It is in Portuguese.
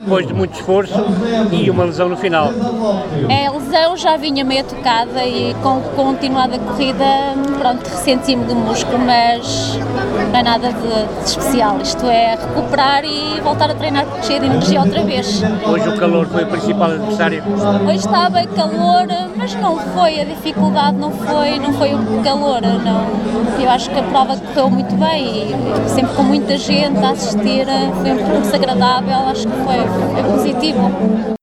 Depois de muito esforço e uma lesão no final. A lesão já vinha meio tocada e com continuada corrida, pronto, ressenti-me do músculo, mas não é nada de especial. Isto é recuperar e voltar a treinar cheio de energia outra vez. Hoje o calor foi o principal adversário. Hoje está bem calor, mas não foi a dificuldade, não foi o calor, não. Eu acho que a prova correu muito bem e sempre com muita gente a assistir, foi um percurso agradável, acho que foi positivo.